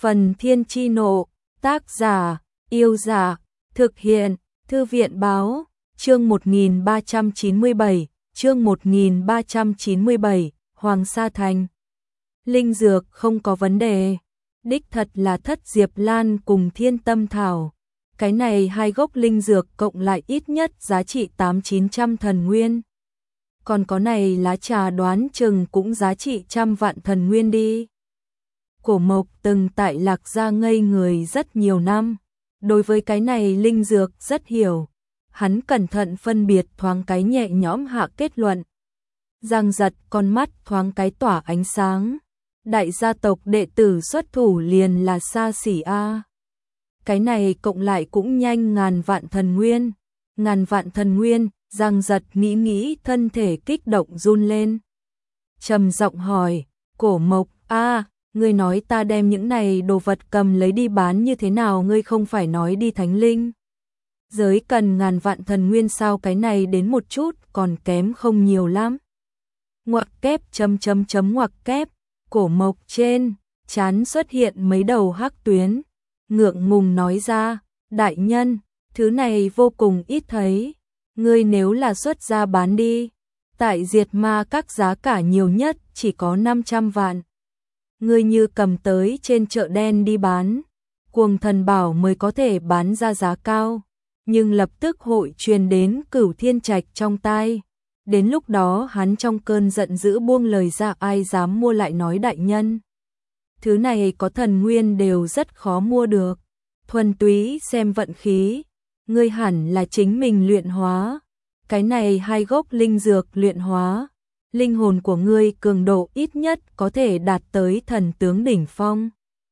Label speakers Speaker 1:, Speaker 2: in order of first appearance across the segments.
Speaker 1: Phần Thiên Chi Nộ, tác giả, Yêu Giả, thực hiện, Thư viện Báo, chương 1397, chương 1397, Hoàng Sa Thành. Linh dược không có vấn đề, đích thật là thất diệp lan cùng thiên tâm thảo. Cái này hai gốc linh dược cộng lại ít nhất giá trị 800-900 thần nguyên. Còn có này lá trà đoán chừng cũng giá trị 100 vạn thần nguyên đi. Cổ Mộc từng tại Lạc Gia ngây người rất nhiều năm, đối với cái này linh dược rất hiểu. Hắn cẩn thận phân biệt thoáng cái nhẹ nhõm hạ kết luận. Giang Giật con mắt thoáng cái tỏa ánh sáng. Đại gia tộc đệ tử xuất thủ liền là xa xỉ a. Cái này cộng lại cũng nhanh ngàn vạn thần nguyên. Ngàn vạn thần nguyên, Giang Giật nghĩ thân thể kích động run lên. Trầm giọng hỏi, Cổ Mộc, ngươi nói ta đem những này đồ vật cầm lấy đi bán như thế nào, ngươi không phải nói đi thánh linh giới cần ngàn vạn thần nguyên sao, cái này đến một chút còn kém không nhiều lắm. Ngoặc kép ngoặc kép, Cổ Mộc trên trán xuất hiện mấy đầu hắc tuyến, ngượng ngùng nói ra, đại nhân, thứ này vô cùng ít thấy, ngươi nếu là xuất ra bán đi, tại Diệt Ma các giá cả nhiều nhất chỉ có 500 vạn. Ngươi như cầm tới trên chợ đen đi bán, Cuồng Thần Bảo mới có thể bán ra giá cao, nhưng lập tức hội truyền đến Cửu Thiên Trạch trong tai. Đến lúc đó hắn trong cơn giận dữ buông lời ra, ai dám mua lại, nói đại nhân. Thứ này có thần nguyên đều rất khó mua được, thuần túy xem vận khí, ngươi hẳn là chính mình luyện hóa. Cái này hai gốc linh dược luyện hóa, linh hồn của ngươi cường độ ít nhất có thể đạt tới thần tướng đỉnh phong.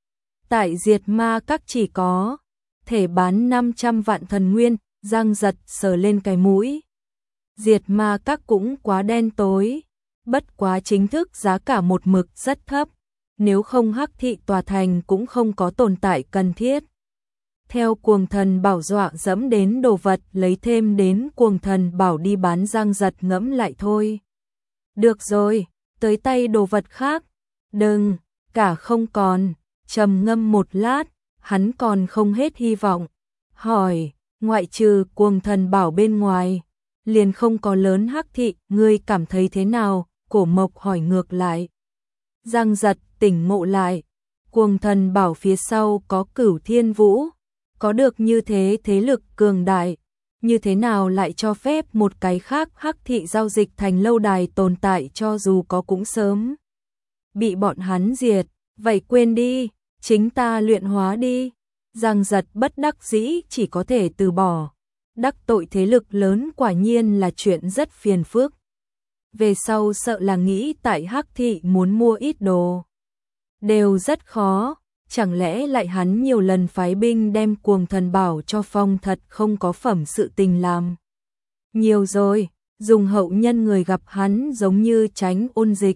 Speaker 1: Tại Diệt Ma các chỉ có thể bán 500 vạn thần nguyên, Giang Giật sờ lên cái mũi. Diệt Ma các cũng quá đen tối, bất quá chính thức giá cả một mực rất thấp, nếu không Hắc Thị tòa thành cũng không có tồn tại cần thiết. Theo Cuồng Thần Bảo dọa dẫm đến đồ vật lấy thêm đến Cuồng Thần Bảo đi bán, Giang Giật ngẫm lại thôi. Được rồi, tới tay đồ vật khác, đừng, cả không còn. Trầm ngâm một lát, hắn còn không hết hy vọng, hỏi, ngoại trừ Cuồng Thần Bảo bên ngoài, liền không có lớn Hắc Thị, ngươi cảm thấy thế nào? Cổ Mộc hỏi ngược lại. Giang Giật tỉnh ngộ lại, Cuồng Thần Bảo phía sau có Cửu Thiên Vũ, có được như thế thế lực cường đại, như thế nào lại cho phép một cái khác Hắc Thị giao dịch thành lâu đài tồn tại, cho dù có cũng sớm bị bọn hắn diệt, vậy quên đi, chính ta luyện hóa đi. Giang Giật bất đắc dĩ chỉ có thể từ bỏ, đắc tội thế lực lớn quả nhiên là chuyện rất phiền phức. Về sau sợ là nghĩ tại Hắc Thị muốn mua ít đồ đều rất khó, chẳng lẽ lại hắn nhiều lần phái binh đem Cuồng Thần Bảo cho phong, thật không có phẩm sự tình làm. Nhiều rồi, dùng hậu nhân người gặp hắn giống như tránh ôn dịch.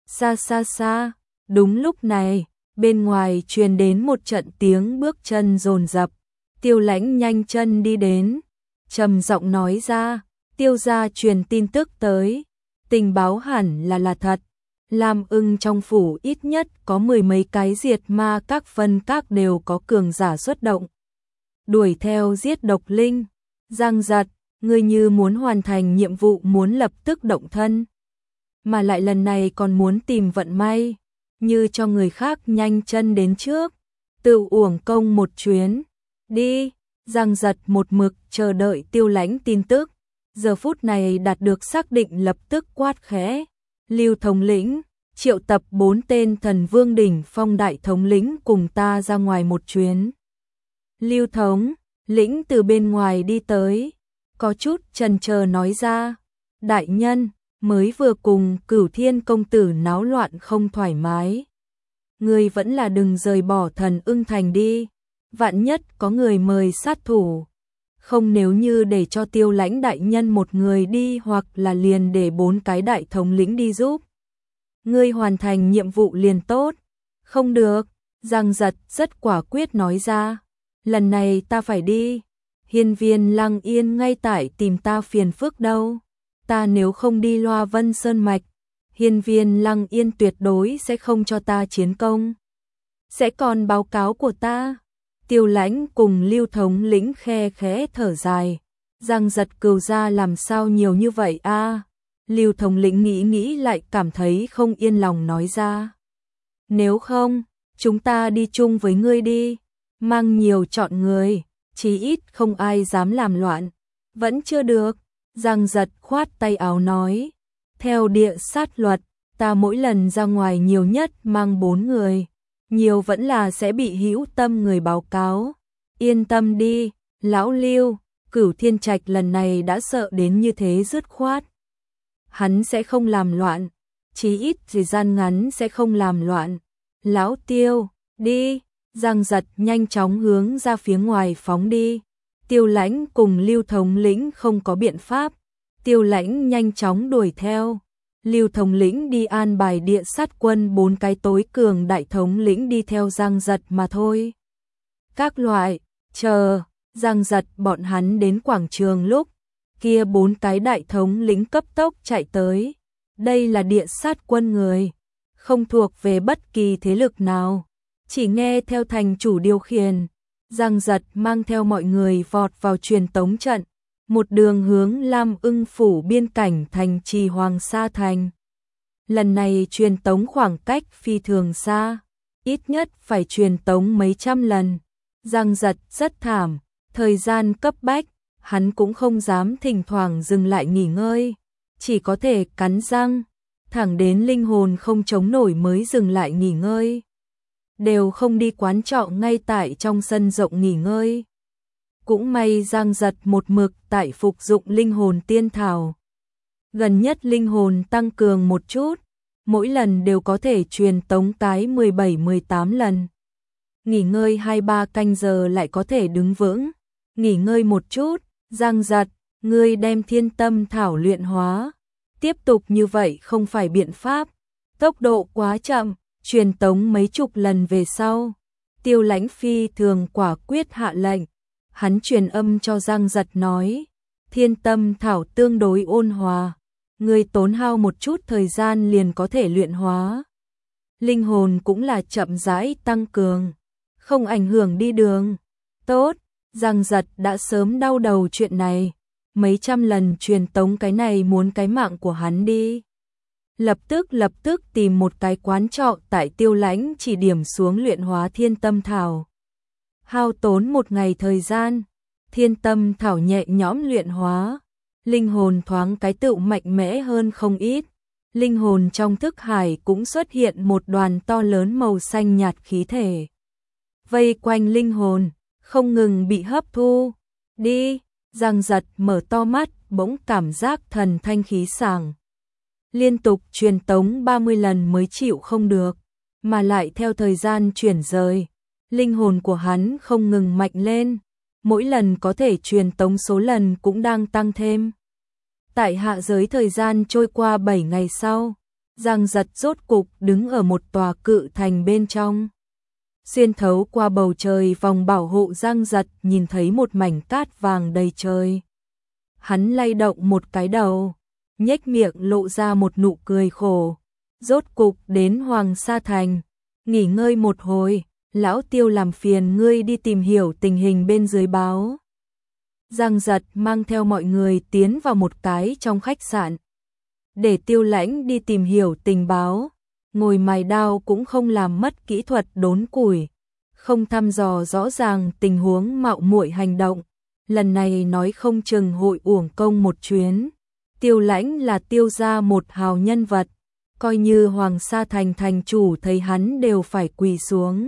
Speaker 1: Xa, đúng lúc này, bên ngoài truyền đến một trận tiếng bước chân dồn dập. Tiêu Lãnh nhanh chân đi đến, trầm giọng nói ra, Tiêu gia truyền tin tức tới, tình báo hẳn là thật. Lam Ưng trong phủ ít nhất có 10 mấy cái Diệt Ma các phân các đều có cường giả xuất động, đuổi theo giết độc linh. Giang Giật, ngươi như muốn hoàn thành nhiệm vụ, muốn lập tức động thân, mà lại lần này còn muốn tìm vận may, như cho người khác nhanh chân đến trước, tự uổng công một chuyến. Đi. Giang Giật một mực chờ đợi Tiêu Lãnh tin tức, giờ phút này đạt được xác định lập tức quát khẽ, Lưu thống lĩnh, triệu tập 4 tên thần vương đỉnh phong đại thống lĩnh cùng ta ra ngoài một chuyến. Lưu thống lĩnh từ bên ngoài đi tới, có chút chần chờ nói ra, đại nhân, mới vừa cùng Cửu Thiên công tử náo loạn không thoải mái, ngươi vẫn là đừng rời bỏ Thần Ưng thành đi, vạn nhất có người mời sát thủ, không nếu như để cho Tiêu Lãnh đại nhân một người đi, hoặc là liền để 4 cái đại thống lĩnh đi giúp, ngươi hoàn thành nhiệm vụ liền tốt. Không được, Giang Giật rất quả quyết nói ra, lần này ta phải đi, Hiên Viên Lăng Yên ngay tại tìm ta phiền phức đâu, ta nếu không đi Loa Vân Sơn Mạch, Hiên Viên Lăng Yên tuyệt đối sẽ không cho ta chiến công. sẽ còn báo cáo của ta. Tiêu Lãnh cùng Lưu thống lĩnh khe khẽ thở dài. Giang Giật Cừu ra làm sao nhiều như vậy a? Lưu thống lĩnh nghĩ lại cảm thấy không yên lòng nói ra. Nếu không, chúng ta đi chung với ngươi đi, mang nhiều chọn người, chí ít không ai dám làm loạn. Vẫn chưa được, Giang Giật khoát tay áo nói. Theo địa sát luật, ta mỗi lần ra ngoài nhiều nhất mang 4 người, nhiều vẫn là sẽ bị hữu tâm người báo cáo. Yên tâm đi, lão Lưu, Cửu Thiên Trạch lần này đã sợ đến như thế dứt khoát. Hắn sẽ không làm loạn, chí ít thời gian ngắn sẽ không làm loạn. Lão Tiêu, đi, Giang Giật nhanh chóng hướng ra phía ngoài phóng đi. Tiêu Lãnh cùng Lưu thống lĩnh không có biện pháp, Tiêu Lãnh nhanh chóng đuổi theo. Lưu thống lĩnh đi an bài địa sát quân 4 cái tối cường, đại thống lĩnh đi theo Giang Giật mà thôi. Các loại, chờ, Giang Giật bọn hắn đến quảng trường lúc, kia 4 cái đại thống lĩnh cấp tốc chạy tới. Đây là địa sát quân người, không thuộc về bất kỳ thế lực nào, chỉ nghe theo thành chủ điều khiển. Giang Giật mang theo mọi người vọt vào truyền tống trận, một đường hướng Lam Ưng phủ biên cảnh thành trì Hoàng Sa Thành. Lần này truyền tống khoảng cách phi thường xa, ít nhất phải truyền tống mấy trăm lần. Giang Giật rất thảm, thời gian cấp bách, hắn cũng không dám thỉnh thoảng dừng lại nghỉ ngơi, chỉ có thể cắn răng, thẳng đến linh hồn không chống nổi mới dừng lại nghỉ ngơi. Đều không đi quán trọ ngay tại trong sân rộng nghỉ ngơi. Cũng may Giang Giật một mực tại phục dụng linh hồn tiên thảo. Gần nhất linh hồn tăng cường một chút, mỗi lần đều có thể truyền tống cái 17-18 lần. Nghỉ ngơi 2-3 canh giờ lại có thể đứng vững. Nghỉ ngơi một chút, Giang Giật, ngươi đem thiên tâm thảo luyện hóa. Tiếp tục như vậy không phải biện pháp, tốc độ quá chậm, truyền tống mấy chục lần về sau. Tiêu Lãnh phi thường quả quyết hạ lệnh. Hắn truyền âm cho Giang Giật nói, thiên tâm thảo tương đối ôn hòa, người tốn hao một chút thời gian liền có thể luyện hóa. Linh hồn cũng là chậm rãi tăng cường, không ảnh hưởng đi đường. Tốt, Giang Giật đã sớm đau đầu chuyện này, mấy trăm lần truyền tống cái này muốn cái mạng của hắn đi. Lập tức tìm một cái quán trọ tại Tiêu Lãnh chỉ điểm xuống luyện hóa thiên tâm thảo. Hao tốn một ngày thời gian, thiên tâm thảo nhẹ nhõm luyện hóa, linh hồn thoáng cái tựu mạnh mẽ hơn không ít. Linh hồn trong thức hải cũng xuất hiện một đoàn to lớn màu xanh nhạt khí thể. Vây quanh linh hồn, không ngừng bị hấp thu. Đi, Giang Giật mở to mắt, bỗng cảm giác thần thanh khí sảng. Liên tục truyền tống 30 lần mới chịu không được, mà lại theo thời gian chuyển rời. Linh hồn của hắn không ngừng mạnh lên, mỗi lần có thể truyền tống số lần cũng đang tăng thêm. Tại hạ giới thời gian trôi qua 7 ngày sau, Giang Giật rốt cục đứng ở một tòa cự thành bên trong. Xuyên thấu qua bầu trời vòng bảo hộ, Giang Giật nhìn thấy một mảnh cát vàng đầy trời. Hắn lay động một cái đầu, nhếch miệng lộ ra một nụ cười khổ. Rốt cục đến Hoàng Sa Thành, nghỉ ngơi một hồi. Lão Tiêu làm phiền ngươi đi tìm hiểu tình hình bên dưới báo. Giang Giật mang theo mọi người tiến vào một cái trong khách sạn. Để Tiêu Lãnh đi tìm hiểu tình báo, ngồi mài đao cũng không làm mất kỹ thuật đốn củi, không thăm dò rõ ràng tình huống mạo muội hành động. Lần này nói không chừng hội uổng công một chuyến. Tiêu Lãnh là Tiêu gia một hào nhân vật, coi như Hoàng Sa Thành thành chủ thấy hắn đều phải quỳ xuống.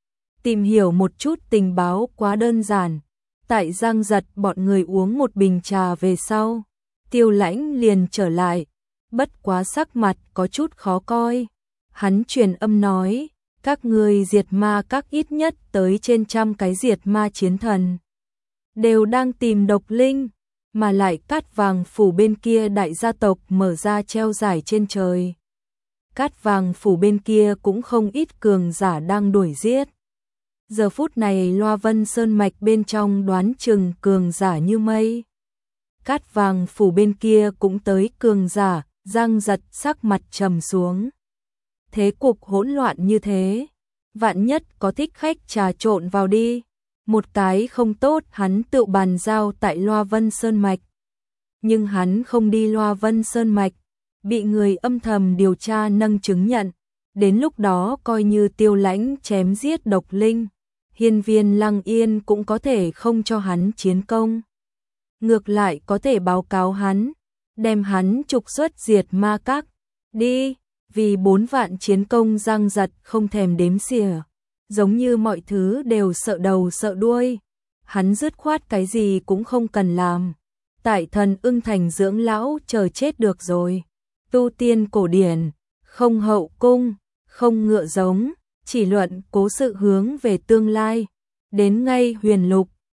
Speaker 1: Tìm hiểu một chút tình báo quá đơn giản. Tại Giang Giật bọn người uống một bình trà về sau, Tiêu Lãnh liền trở lại, bất quá sắc mặt có chút khó coi. Hắn truyền âm nói, các người diệt ma các ít nhất tới trên 100 cái diệt ma chiến thần, đều đang tìm độc linh, mà lại Cát Vàng phủ bên kia đại gia tộc mở ra treo giải trên trời. Cát Vàng phủ bên kia cũng không ít cường giả đang đuổi giết. Giờ phút này Loa Vân Sơn mạch bên trong đoán chừng cường giả như mây. Cát Vàng phủ bên kia cũng tới cường giả. Giang Giật sắc mặt trầm xuống. Thế cục hỗn loạn như thế, vạn nhất có thích khách trà trộn vào đi. Một cái không tốt hắn tự bàn giao tại Loa Vân Sơn Mạch. Nhưng hắn không đi Loa Vân Sơn Mạch, bị người âm thầm điều tra nâng chứng nhận. Đến lúc đó coi như Tiêu Lãnh chém giết Độc Linh, Hiên Viên Lăng Yên cũng có thể không cho hắn chiến công. Ngược lại có thể báo cáo hắn, đem hắn trục xuất diệt ma các. Đi, vì 4 vạn chiến công giang giật không thèm đếm xỉa. Giống như mọi thứ đều sợ đầu sợ đuôi. Hắn dứt khoát cái gì cũng không cần làm. Tại Thần Ưng Thành dưỡng lão chờ chết được rồi. Tu tiên cổ điển, không hậu cung, không ngựa giống, chỉ luận cố sự hướng về tương lai. Đến ngay Huyền Lục,